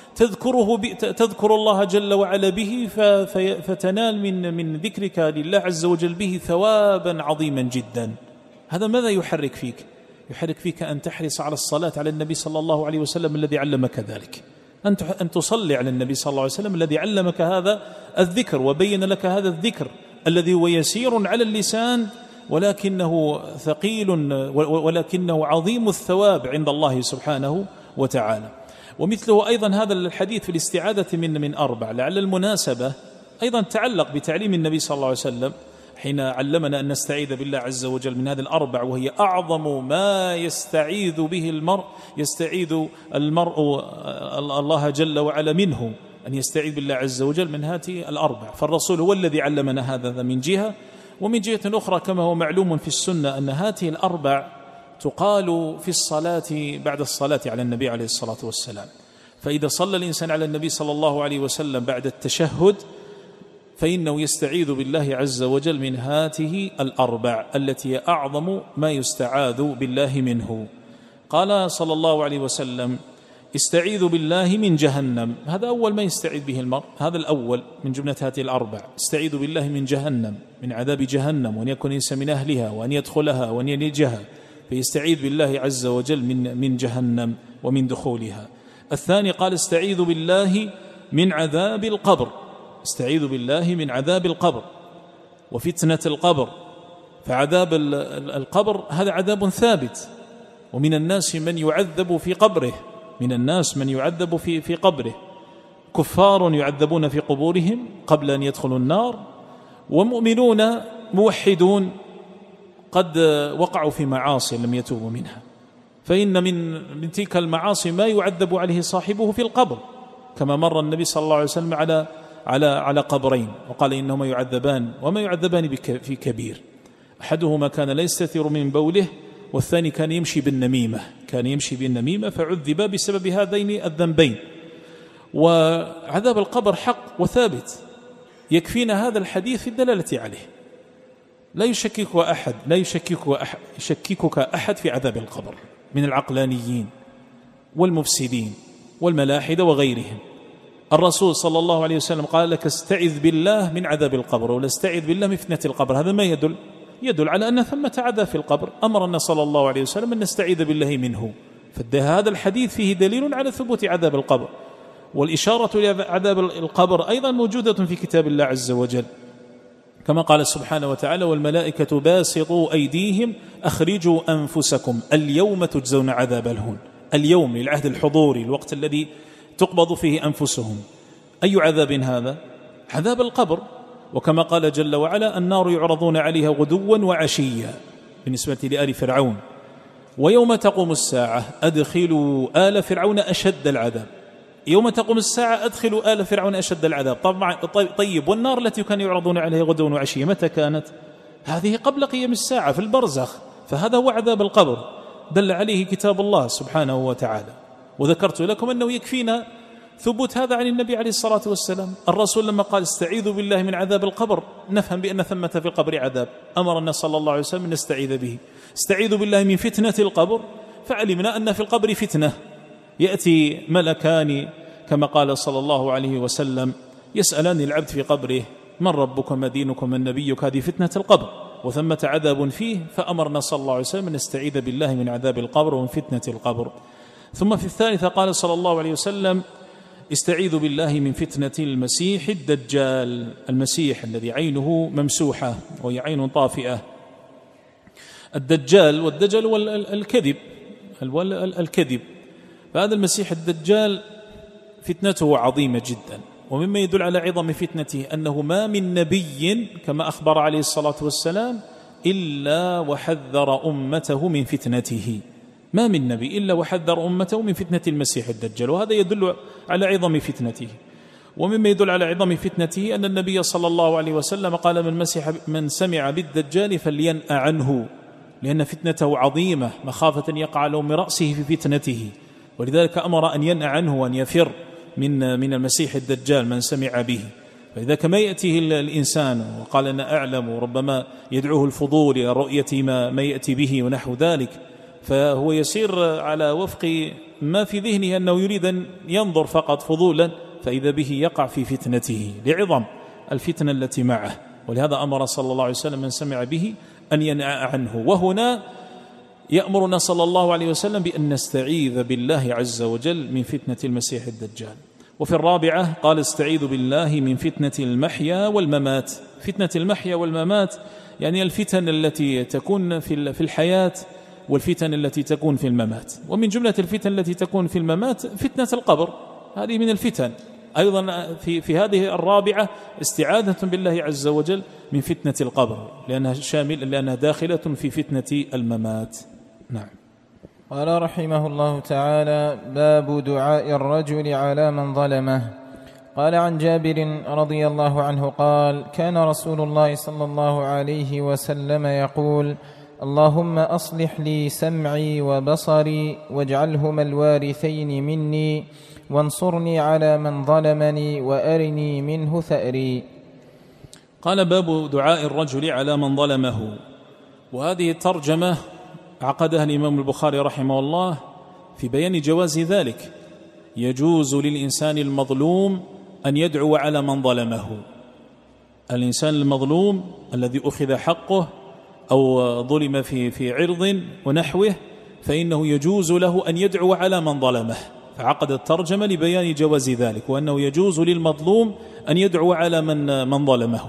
تذكر الله جل وعلا به، فتنال من ذكرك لله عز وجل به ثوابا عظيما جدا. هذا ماذا يحرك فيك؟ يحرك فيك أن تحرص على الصلاة على النبي صلى الله عليه وسلم الذي علمك ذلك، أن تصلي على النبي صلى الله عليه وسلم الذي علمك هذا الذكر وبين لك هذا الذكر الذي هو يسير على اللسان ولكنه ثقيل ولكنه عظيم الثواب عند الله سبحانه وتعالى. ومثله أيضا هذا الحديث في الاستعاذة من 4، لعل المناسبة أيضا تعلق بتعليم النبي صلى الله عليه وسلم حين علمنا أن نستعيذ بالله عز وجل من هذه ال4، وهي أعظم ما يستعيذ به المرء، يستعيذ المرء الله جل وعلا منه، أن يستعيذ بالله عز وجل من هذه ال4. فالرسول هو الذي علمنا هذا من جهة، ومن جهة أخرى كما هو معلوم في السنة أن هذه ال4 تقال في الصلاة بعد الصلاة على النبي عليه الصلاة والسلام. فإذا صلى الإنسان على النبي صلى الله عليه وسلم بعد التشهد فإنه يستعيذ بالله عز وجل من هاته الأربع التي أعظم ما يستعاذ بالله منه. قال صلى الله عليه وسلم: استعيذ بالله من جهنم. هذا أول ما يستعيذ به المرء، هذا الأول من جملة هذه الأربع. استعيذ بالله من جهنم، من عذاب جهنم، وأن يكون الإنسان من أهلها وأن يدخلها وأن يلجها، فيستعيذ بالله عز وجل من جهنم ومن دخولها. الثاني قال: استعيذ بالله من عذاب القبر. استعيذ بالله من عذاب القبر وفتنة القبر، فعذاب القبر هذا عذاب ثابت، ومن الناس من يعذب في قبره، من الناس من يعذب في قبره، كفار يعذبون في قبورهم قبل أن يدخلوا النار، ومؤمنون موحدون قد وقعوا في معاصي لم يتوبوا منها، فإن من تلك المعاصي ما يعذب عليه صاحبه في القبر، كما مر النبي صلى الله عليه وسلم على قبرين وقال إنهما يعذبان وما يعذبان في كبير، أحدهما كان لا يستتر من بوله، والثاني كان يمشي بالنميمة فعذب بسبب هذين الذنبين. وعذاب القبر حق وثابت، يكفينا هذا الحديث في الدلالة عليه، لا يشككك أحد في عذاب القبر من العقلانيين والمفسدين والملاحدة وغيرهم. الرسول صلى الله عليه وسلم قال لك: استعذ بالله من عذاب القبر، ولا استعذ بالله من فتنة القبر. هذا ما يدل على أن ثمة عذاب في القبر، أمرنا صلى الله عليه وسلم أن نستعيذ بالله منه. فهذا الحديث فيه دليل على ثبوت عذاب القبر، والإشارة إلى عذاب القبر أيضا موجودة في كتاب الله عز وجل، كما قال سبحانه وتعالى: والملائكة باسطوا أيديهم أخرجوا أنفسكم اليوم تجزون عذاب الهون. اليوم للعهد الحضوري، الوقت الذي تقبض فيه أنفسهم. أي عذاب هذا؟ عذاب القبر. وكما قال جل وعلا: النار يعرضون عليها غدوا وعشيا بالنسبة لآل فرعون، ويوم تقوم الساعة أدخلوا آل فرعون أشد العذاب. يوم تقوم الساعة أدخلوا آل فرعون أشد العذاب. طيب، والنار التي كانوا يعرضون عليها غدوا وعشيا متى كانت؟ هذه قبل قيام الساعة في البرزخ، فهذا هو عذاب القبر، دل عليه كتاب الله سبحانه وتعالى. وذكرت لكم أنه يكفينا ثبوت هذا عن النبي عليه الصلاة والسلام. الرسول لما قال: استعيذوا بالله من عذاب القبر، نفهم بأن ثمة في القبر عذاب، أمرنا صلى الله عليه وسلم أن نستعيذ به. استعيذوا بالله من فتنة القبر، فعلمنا أن في القبر فتنة، يأتي ملكان كما قال صلى الله عليه وسلم: يسألان العبد في قبره: من ربك ما دينك من نبيك؟ هذه فتنة القبر، وثمة عذاب فيه، فأمرنا صلى الله عليه وسلم أن نستعيذ بالله من عذاب القبر ومن فتنة القبر. ثم في الثالثة قال صلى الله عليه وسلم: استعيذ بالله من فتنة المسيح الدجال. المسيح الذي عينه ممسوحة وهي عين طافئة. الدجال، والدجال هو الكذب، فهذا المسيح الدجال فتنته عظيمة جدا، ومما يدل على عظم فتنته أنه ما من نبي كما أخبر عليه الصلاة والسلام إلا وحذر أمته من فتنته. ما من نبي إلا وحذر أمته من فتنة المسيح الدجال، وهذا يدل على عظم فتنته. ومما يدل على عظم فتنته أن النبي صلى الله عليه وسلم قال: من سمع بالدجال فلينأ عنه، لأن فتنته عظيمة، مخافة أن يقع له من رأسه في فتنته، ولذلك أمر أن ينأ عنه وأن يفر من المسيح الدجال من سمع به. فإذا كما يأتيه الإنسان وقال أنا أعلم، وربما يدعوه الفضول إلى رؤية ما يأتي به ونحو ذلك، فهو يسير على وفق ما في ذهنه أنه يريد أن ينظر فقط فضولا، فإذا به يقع في فتنته لعظم الفتنة التي معه. ولهذا أمر صلى الله عليه وسلم من سمع به أن ينأ عنه. وهنا يأمرنا صلى الله عليه وسلم بأن نستعيذ بالله عز وجل من فتنة المسيح الدجال. وفي الرابعة قال: استعيذ بالله من فتنة المحيا والممات. فتنة المحيا والممات يعني الفتن التي تكون في الحياة والفتن التي تكون في الممات. ومن جملة الفتن التي تكون في الممات فتنة القبر، هذه من الفتن أيضا. في هذه الرابعة استعاذة بالله عز وجل من فتنة القبر، لأنها داخلة في فتنة الممات. نعم. قال رحمه الله تعالى: باب دعاء الرجل على من ظلمه. قال عن جابر رضي الله عنه قال: كان رسول الله صلى الله عليه وسلم يقول: اللهم أصلح لي سمعي وبصري واجعلهما الوارثين مني، وانصرني على من ظلمني وأرني منه ثأري. قال: باب دعاء الرجل على من ظلمه. وهذه الترجمة عقدها الإمام البخاري رحمه الله في بيان جواز ذلك. يجوز للإنسان المظلوم أن يدعو على من ظلمه. الإنسان المظلوم الذي أخذ حقه أو ظلم في عرض ونحوه، فإنه يجوز له أن يدعو على من ظلمه. فعقد الترجمة لبيان جواز ذلك، وأنه يجوز للمظلوم أن يدعو على من ظلمه.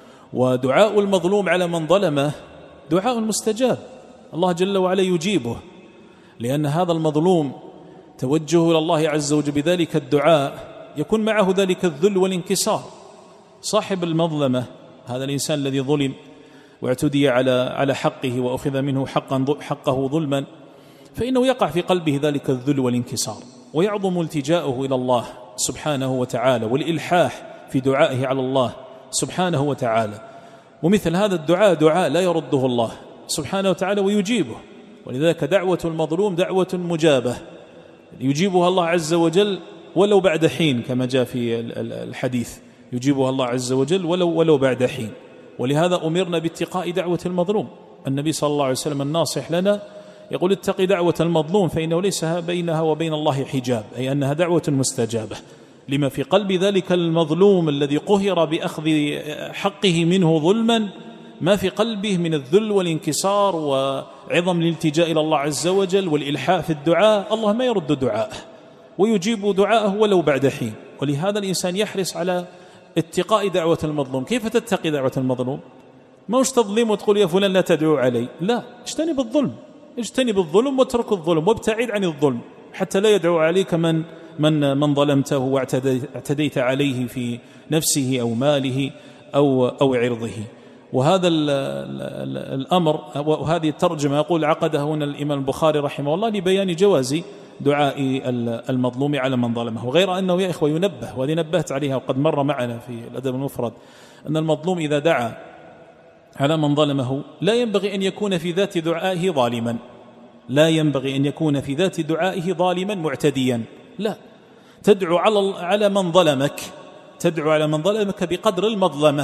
ودعاء المظلوم على من ظلمه دعاء مستجاب، الله جل وعلا يجيبه، لأن هذا المظلوم توجهه إلى الله عز وجل بذلك الدعاء يكون معه ذلك الذل والانكسار. صاحب المظلمة هذا الإنسان الذي ظلم واعتدي على حقه وأخذ منه حقه ظلما، فإنه يقع في قلبه ذلك الذل والانكسار، ويعظم التجاؤه إلى الله سبحانه وتعالى والإلحاح في دعائه على الله سبحانه وتعالى. ومثل هذا الدعاء دعاء لا يرده الله سبحانه وتعالى ويجيبه، ولذلك دعوة المظلوم دعوة مجابة يجيبها الله عز وجل ولو بعد حين، كما جاء في الحديث يجيبها الله عز وجل ولو بعد حين. ولهذا أمرنا باتقاء دعوة المظلوم. النبي صلى الله عليه وسلم الناصح لنا يقول: اتق دعوة المظلوم فإنه ليس بينها وبين الله حجاب، أي أنها دعوة مستجابة لما في قلب ذلك المظلوم الذي قهر بأخذ حقه منه ظلما، ما في قلبه من الذل والانكسار وعظم الالتجاء إلى الله عز وجل والإلحاح في الدعاء. الله ما يرد دعاءه ويجيب دعاءه ولو بعد حين. ولهذا الإنسان يحرص على اتقاء دعوة المظلوم. كيف تتقي دعوة المظلوم؟ ما وش تظلم وتقول يا فلان لا تدعو علي، لا، اجتنب الظلم واترك الظلم وابتعد عن الظلم حتى لا يدعو عليك من ظلمته واعتديت عليه في نفسه أو ماله أو عرضه. وهذا الأمر وهذه الترجمة يقول عقدها هنا الإمام البخاري رحمه الله لبيان جواز دعاء المظلوم على من ظلمه. غير أنه يا إخوة ينبه، وهذه نبهت عليها وقد مر معنا في الأدب المفرد، أن المظلوم إذا دعا على من ظلمه لا ينبغي أن يكون في ذات دعائه ظالما، لا ينبغي أن يكون في ذات دعائه ظالما معتديا، لا، تدعو على من ظلمك، تدعو على من ظلمك بقدر المظلمة،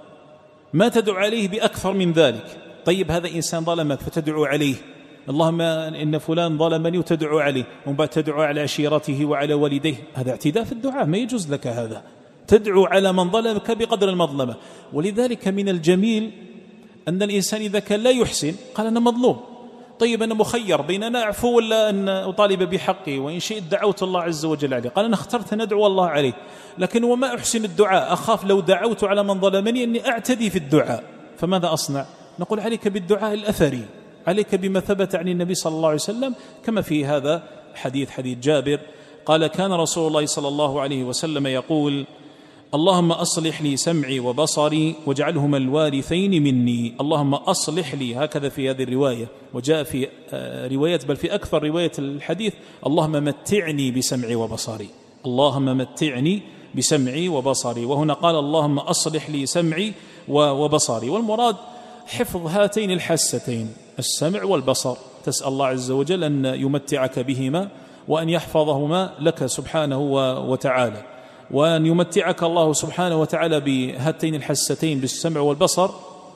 ما تدعو عليه بأكثر من ذلك. طيب هذا إنسان ظلمك فتدعو عليه، اللهم إن فلان ظلمني وتدعو عليه، وبعد تدعو على عشيرته وعلى والديه، هذا اعتداء في الدعاء، ما يجوز لك هذا. تدعو على من ظلمك بقدر المظلمة. ولذلك من الجميل أن الإنسان إذا كان لا يحسن قال أنا مظلوم، طيب أنا مخير بين أن أعفو ولا أن أطالب بحقي، وإن شئت دعوت الله عز وجل عليه، قال أنا اخترت أن أدعو الله عليه، لكن وما أحسن الدعاء، أخاف لو دعوت على من ظلمني أني أعتدي في الدعاء، فماذا أصنع؟ نقول عليك بالدعاء الأثري، عليك بما ثبت عن النبي صلى الله عليه وسلم، كما في هذا حديث جابر قال: كان رسول الله صلى الله عليه وسلم يقول: اللهم أصلح لي سمعي وبصري واجعلهما الوارثين مني. اللهم أصلح لي، هكذا في هذه الرواية، وجاء في روايات بل في أكثر رواية الحديث: اللهم متعني بسمعي وبصري، اللهم متعني بسمعي وبصري. وهنا قال: اللهم أصلح لي سمعي وبصري، والمراد حفظ هاتين الحاستين السمع والبصر، تسأل الله عز وجل أن يمتعك بهما وأن يحفظهما لك سبحانه وتعالى، وأن يمتعك الله سبحانه وتعالى بهاتين الحستين بالسمع والبصر،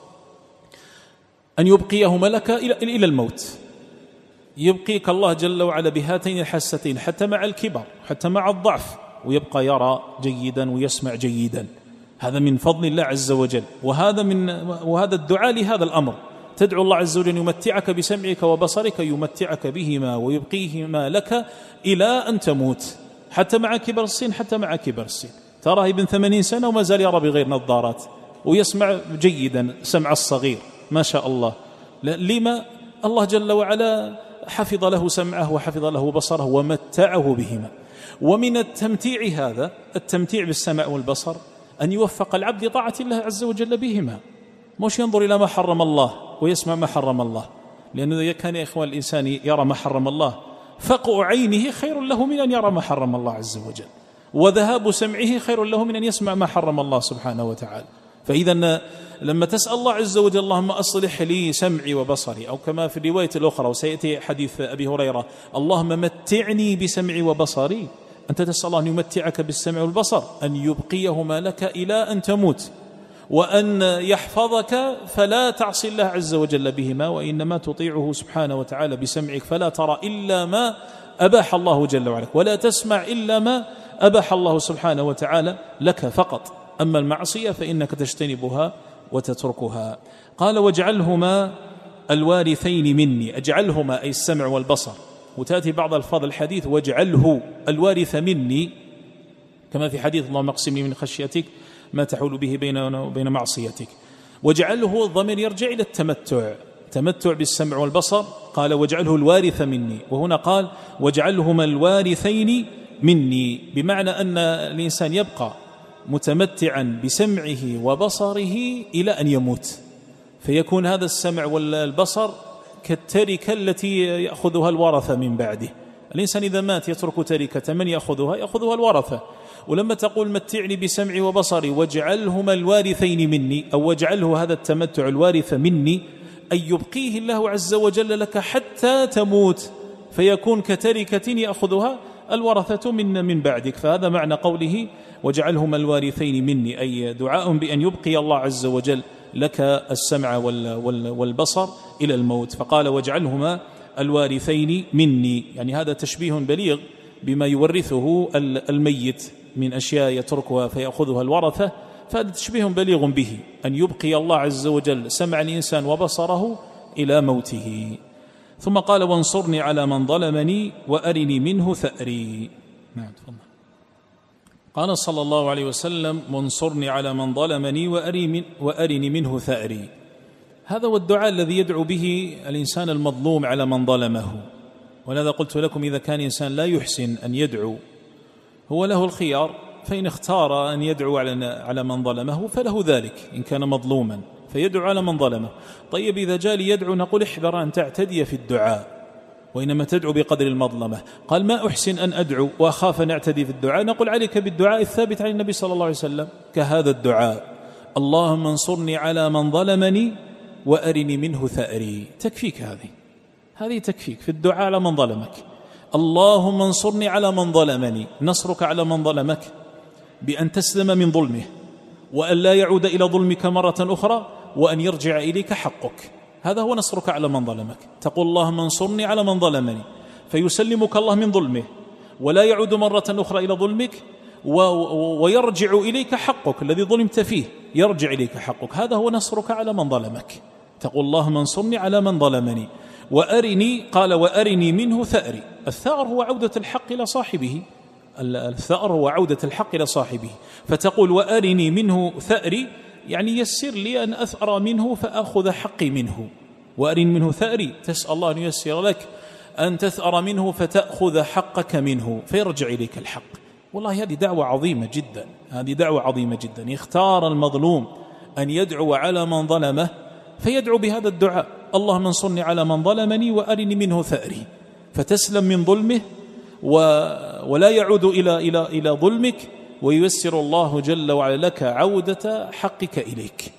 أن يبقيهما لك إلى الموت، يبقيك الله جل وعلا بهاتين الحستين حتى مع الكبر، حتى مع الضعف، ويبقى يرى جيدا ويسمع جيدا. هذا من فضل الله عز وجل، وهذا الدعاء لهذا الأمر، تدعو الله عز وجل أن يمتعك بسمعك وبصرك، يمتعك بهما ويبقيهما لك إلى أن تموت، حتى مع كبر السن، حتى مع كبر السن. تراه ابن 80 سنة وما زال يرى بغير نظارات ويسمع جيدا، سمع الصغير ما شاء الله. لما؟ الله جل وعلا حفظ له سمعه وحفظ له بصره ومتعه بهما. ومن التمتيع هذا التمتيع بالسمع والبصر أن يوفق العبد لطاعة الله عز وجل بهما، مش ينظر إلى ما حرم الله ويسمع ما حرم الله، لأنه إذا كان يا إخوان الإنسان يرى ما حرم الله فقع عينه خير له من أن يرى ما حرم الله عز وجل، وذهاب سمعه خير له من أن يسمع ما حرم الله سبحانه وتعالى. فإذا لما تسأل الله عز وجل اللهم أصلح لي سمعي وبصري، أو كما في الرواية الأخرى وسيأتي حديث أبي هريرة اللهم متعني بسمعي وبصري، أنت تسأل الله أن يمتعك بالسمع والبصر، أن يبقيهما لك إلى أن تموت. وأن يحفظك فلا تعصي الله عز وجل بهما، وإنما تطيعه سبحانه وتعالى بسمعك فلا ترى إلا ما أباح الله جل وعلا، ولا تسمع إلا ما أباح الله سبحانه وتعالى لك فقط، أما المعصية فإنك تجتنبها وتتركها. قال واجعلهما الوارثين مني، أجعلهما أي السمع والبصر، وتأتي بعض ألفاظ الحديث واجعله الوارث مني، كما في حديث اللهم اقسم لي من خشيتك ما تحول به بيننا وبين معصيتك. واجعله الضمير يرجع إلى التمتع بالسمع والبصر، قال واجعله الوارث مني، وهنا قال واجعلهما الوارثين مني، بمعنى أن الإنسان يبقى متمتعا بسمعه وبصره إلى أن يموت، فيكون هذا السمع والبصر كالتركة التي يأخذها الورثة من بعده. الإنسان إذا مات يترك تركة، من يأخذها الورثة. ولما تقول متعني بسمعي وبصري واجعلهما الوارثين مني، أو واجعله هذا التمتع الوارث مني، أي يبقيه الله عز وجل لك حتى تموت، فيكون كتركة يأخذها الورثة من بعدك. فهذا معنى قوله واجعلهما الوارثين مني، أي دعاء بأن يبقي الله عز وجل لك السمع والبصر إلى الموت. فقال واجعلهما الوارثين مني، يعني هذا تشبيه بليغ بما يورثه الميت من أشياء يتركها فيأخذها الورثة، فهذا تشبيه بليغ به أن يبقي الله عز وجل سمع الإنسان وبصره إلى موته. ثم قال وانصرني على من ظلمني وأرني منه ثأري. نعم تفضل. قال صلى الله عليه وسلم وانصرني على من ظلمني وأرني منه ثأري. هذا هو الدعاء الذي يدعو به الإنسان المظلوم على من ظلمه. ولذا قلت لكم إذا كان إنسان لا يحسن أن يدعو هو له الخيار، فإن اختار أن يدعو على من ظلمه فله ذلك إن كان مظلوما فيدعو على من ظلمه. طيب إذا جاء ليدعو نقول احذر أن تعتدي في الدعاء، وإنما تدعو بقدر المظلمة. قال ما أحسن أن أدعو وأخاف أن أعتدي في الدعاء، نقول عليك بالدعاء الثابت عن النبي صلى الله عليه وسلم كهذا الدعاء اللهم انصرني على من ظلمني وأرني منه ثأري. تكفيك هذه تكفيك في الدعاء على من ظلمك. اللهم انصرني على من ظلمني، نصرك على من ظلمك بأن تسلم من ظلمه وأن لا يعود إلى ظلمك مرة أخرى وأن يرجع إليك حقك، هذا هو نصرك على من ظلمك. تقول اللهم انصرني على من ظلمني فيسلمك الله من ظلمه ولا يعود مرة أخرى إلى ظلمك ويرجع إليك حقك الذي ظلمت فيه، يرجع إليك حقك، هذا هو نصرك على من ظلمك. تقول اللهم انصرني على من ظلمني وأرني، قال وأرني منه ثأري. الثأر هو عودة الحق إلى صاحبه، الثأر هو عودة الحق إلى صاحبه. فتقول وأرني منه ثأري يعني يسر لي أن أثأر منه فأخذ حقي منه. وأرني منه ثأري تسأل الله أن ييسر لك أن تثأر منه فتأخذ حقك منه فيرجع إليك الحق. والله هذه دعوة عظيمة جدا، هذه دعوة عظيمة جدا. يختار المظلوم أن يدعو على من ظلمه فيدعو بهذا الدعاء اللهم انصرني على من ظلمني وأرني منه ثأري، فتسلم من ظلمه ولا يعود إلى ظلمك، وييسر الله جل وعلا لك عودة حقك إليك.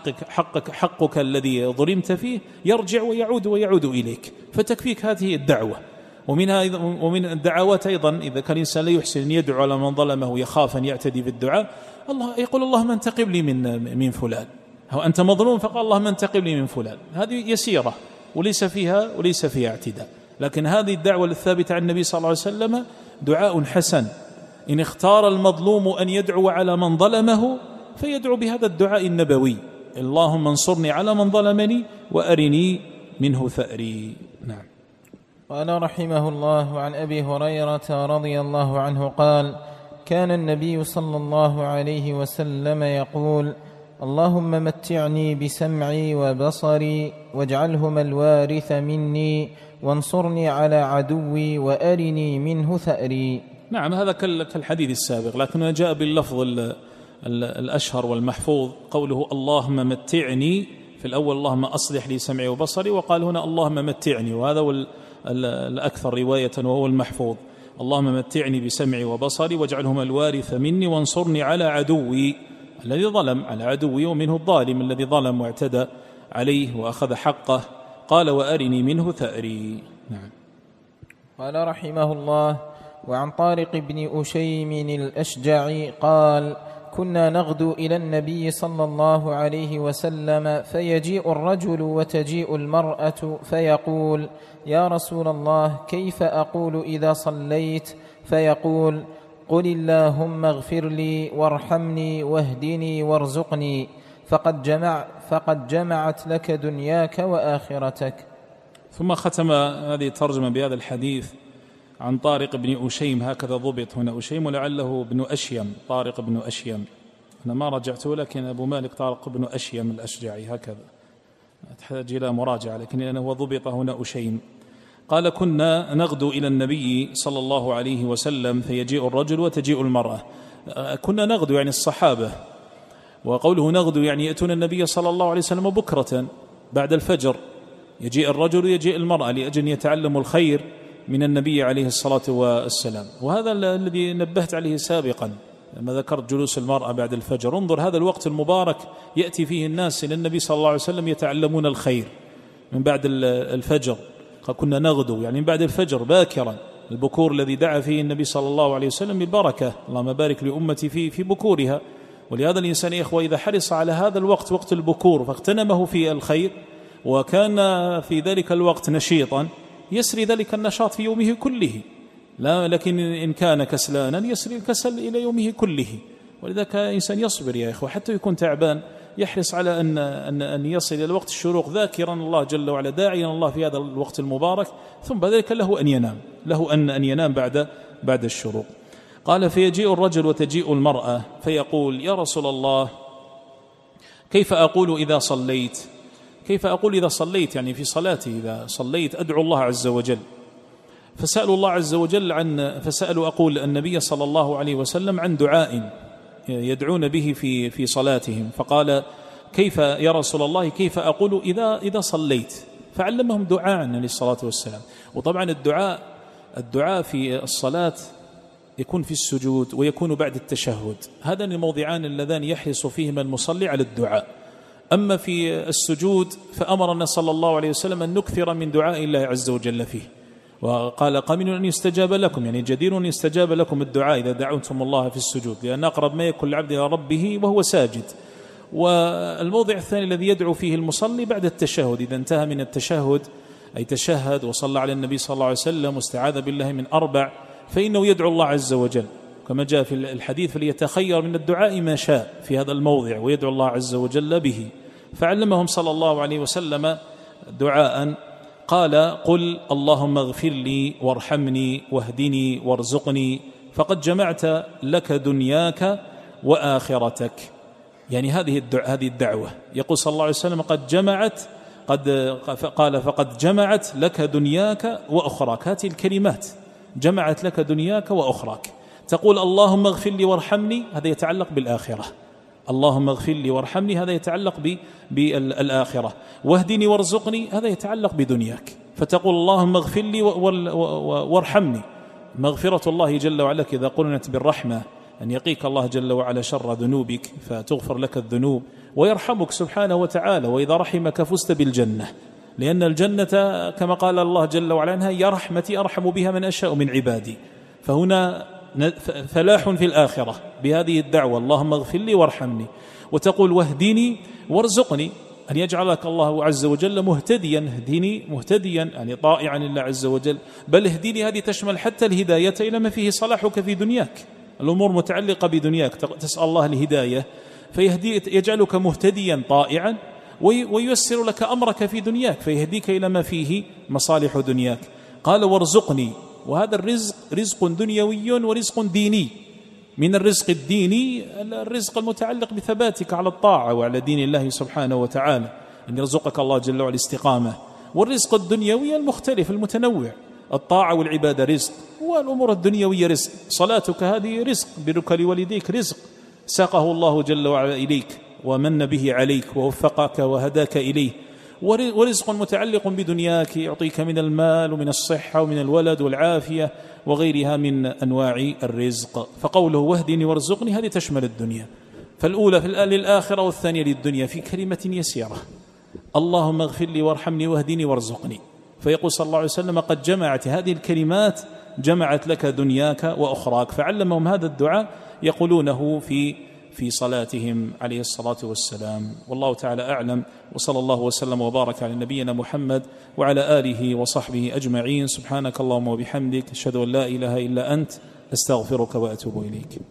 حقك الذي ظلمت فيه يرجع ويعود إليك، فتكفيك هذه الدعوة. ومن الدعوات أيضا إذا كان الإنسان لا يحسن أن يدعو على من ظلمه يخاف أن يعتدي بالدعاء، الله يقول اللهم انتقم لي من فلان، هو أنت مظلوم فقال اللهم انتقم لي من فلان. هذه يسيرة وليس فيها اعتداء، لكن هذه الدعوة الثابتة عن النبي صلى الله عليه وسلم دعاء حسن. إن اختار المظلوم أن يدعو على من ظلمه فيدعو بهذا الدعاء النبوي اللهم انصرني على من ظلمني وأرني منه ثأري. نعم. قال رحمه الله عن أبي هريرة رضي الله عنه قال كان النبي صلى الله عليه وسلم يقول اللهم متعني بسمعي وبصري واجعلهما الوارث مني وانصرني على عدوي وأرني منه ثأري. نعم هذا كالحديث السابق، لكنه جاء باللفظ الأشهر والمحفوظ قوله اللهم متعني في الأول اللهم أصلح لي سمعي وبصري، وقال هنا اللهم متعني، وهذا هو الأكثر رواية وهو المحفوظ. اللهم متعني بسمعي وبصري واجعلهما الوارث مني وانصرني على عدوي الذي ظلم، على عدوي ومنه الظالم الذي ظلم واعتدى عليه وأخذ حقه. قال وأرني منه ثأري. نعم. قال رحمه الله وعن طارق بن أشيم الأشجعي قال كنا نغدو إلى النبي صلى الله عليه وسلم فيجيء الرجل وتجيء المرأة فيقول: يا رسول الله، كيف أقول إذا صليت؟ فيقول: قل اللهم اغفر لي وارحمني واهدني وارزقني فقد جمعت لك دنياك وآخرتك. ثم ختم هذه الترجمة بهذا الحديث عن طارق بن أشيم، هكذا ضبط هنا أشيم، ولعله بن أشيم، طارق بن أشيم، أنا ما رجعته، لكن أبو مالك طارق بن أشيم الأشجعي، هكذا تحتاج إلى مراجعة، لكن هو ضبط هنا أشيم. قال: كنا نغدو إلى النبي صلى الله عليه وسلم فيجيء الرجل وتجيء المرأة. كنا نغدو يعني الصحابة، وقوله نغدو يعني يأتون النبي صلى الله عليه وسلم بكرة بعد الفجر، يجيء الرجل ويجيء المرأة لأجل أن يتعلموا الخير من النبي عليه الصلاة والسلام. وهذا الذي نبهت عليه سابقا لما ذكرت جلوس المرأة بعد الفجر. انظر هذا الوقت المبارك يأتي فيه الناس إلى النبي صلى الله عليه وسلم يتعلمون الخير من بعد الفجر. كنا نغدو يعني من بعد الفجر باكرا، البكور الذي دعا فيه النبي صلى الله عليه وسلم بالبركة، اللهم بارك لأمتي في بكورها. ولهذا الإنسان يا إخوة إذا حرص على هذا الوقت، وقت البكور، فاغتنمه في الخير وكان في ذلك الوقت نشيطا، يسري ذلك النشاط في يومه كله. لا، لكن إن كان كسلانا يسري الكسل إلى يومه كله. ولذلك إنسان يصبر يا إخوة حتى يكون تعبان، يحرص على أن يصل إلى وقت الشروق ذاكرا الله جل وعلا، داعيا الله في هذا الوقت المبارك، ثم بعد ذلك له أن ينام، له أن ينام بعد الشروق. قال: فيجيء الرجل وتجيء المرأة فيقول: يا رسول الله، كيف أقول إذا صليت؟ كيف أقول إذا صليت يعني في صلاتي، إذا صليت أدعو الله عز وجل. فسألوا الله عز وجل فسألوا أقول النبي صلى الله عليه وسلم عن دعاء يدعون به في صلاتهم، فقال: كيف يا رسول الله، كيف أقول إذا صليت؟ فعلمهم دعاء عليه الصلاة والسلام. وطبعا الدعاء في الصلاة يكون في السجود ويكون بعد التشهد، هذان الموضعان اللذان يحرص فيهما المصلي على الدعاء. أما في السجود فأمرنا صلى الله عليه وسلم أن نكثر من دعاء الله عز وجل فيه، وقال: قامن أن يستجاب لكم، يعني جدير أن يستجاب لكم الدعاء إذا دعوتم الله في السجود، لأن أقرب ما يكون العبد إلى ربه وهو ساجد. والموضع الثاني الذي يدعو فيه المصلي بعد التشهد، إذا انتهى من التشهد أي تشهد وصلى على النبي صلى الله عليه وسلم واستعاذ بالله من 4، فإنه يدعو الله عز وجل كما جاء في الحديث: فليتخير من الدعاء ما شاء في هذا الموضع، ويدعو الله عز وجل به. فعلمهم صلى الله عليه وسلم دعاء قال: قل اللهم اغفر لي وارحمني واهدني وارزقني فقد جمعت لك دنياك وآخرتك. يعني هذه الدعوة يقول صلى الله عليه وسلم قال فقد جمعت لك دنياك وأخراك. هذه الكلمات جمعت لك دنياك وأخراك. تقول اللهم اغفر لي وارحمني، هذا يتعلق بالآخرة. اللهم اغفر لي وارحمني هذا يتعلق بالآخرة. واهدني وارزقني هذا يتعلق بدنياك. فتقول اللهم اغفر لي وارحمني، مغفرة الله جل وعلا إذا قرنت بالرحمة أن يقيك الله جل وعلا شر ذنوبك فتغفر لك الذنوب، ويرحمك سبحانه وتعالى، وإذا رحمك فزت بالجنة، لأن الجنة كما قال الله جل وعلا عنها: يا رحمتي أرحم بها من أشاء من عبادي. فهنا فلاح في الآخرة بهذه الدعوة: اللهم اغفر لي وارحمني. وتقول واهدني وارزقني، أن يجعلك الله عز وجل مهتديا، اهدني مهتديا يعني طائعا لله عز وجل. بل اهدني هذه تشمل حتى الهداية إلى ما فيه صلاحك في دنياك، الأمور متعلقة بدنياك، تسأل الله الهداية يجعلك مهتديا طائعا، وييسر لك أمرك في دنياك فيهديك إلى ما فيه مصالح دنياك. قال وارزقني، وهذا الرزق رزق دنيوي ورزق ديني. من الرزق الديني الرزق المتعلق بثباتك على الطاعة وعلى دين الله سبحانه وتعالى، أن يرزقك الله جل وعلا الاستقامة. والرزق الدنيوي المختلف المتنوع، الطاعة والعبادة رزق، والأمور الدنيوية رزق. صلاتك هذه رزق، برك لوالديك رزق ساقه الله جل وعلا إليك ومن به عليك ووفقك وهداك إليه. ورزق متعلق بدنياك، يعطيك من المال ومن الصحة ومن الولد والعافية وغيرها من أنواع الرزق. فقوله واهدني وارزقني هذه تشمل الدنيا، فالأولى للآخرة والثانية للدنيا في كلمة يسيرة: اللهم اغفر لي وارحمني واهدني وارزقني. فيقول صلى الله عليه وسلم قد جمعت هذه الكلمات جمعت لك دنياك وأخراك. فعلمهم هذا الدعاء يقولونه في صلاتهم عليه الصلاة والسلام. والله تعالى أعلم، وصلى الله وسلم وبارك على نبينا محمد وعلى آله وصحبه أجمعين. سبحانك اللهم وبحمدك، أشهد أن لا إله إلا أنت، أستغفرك وأتوب إليك.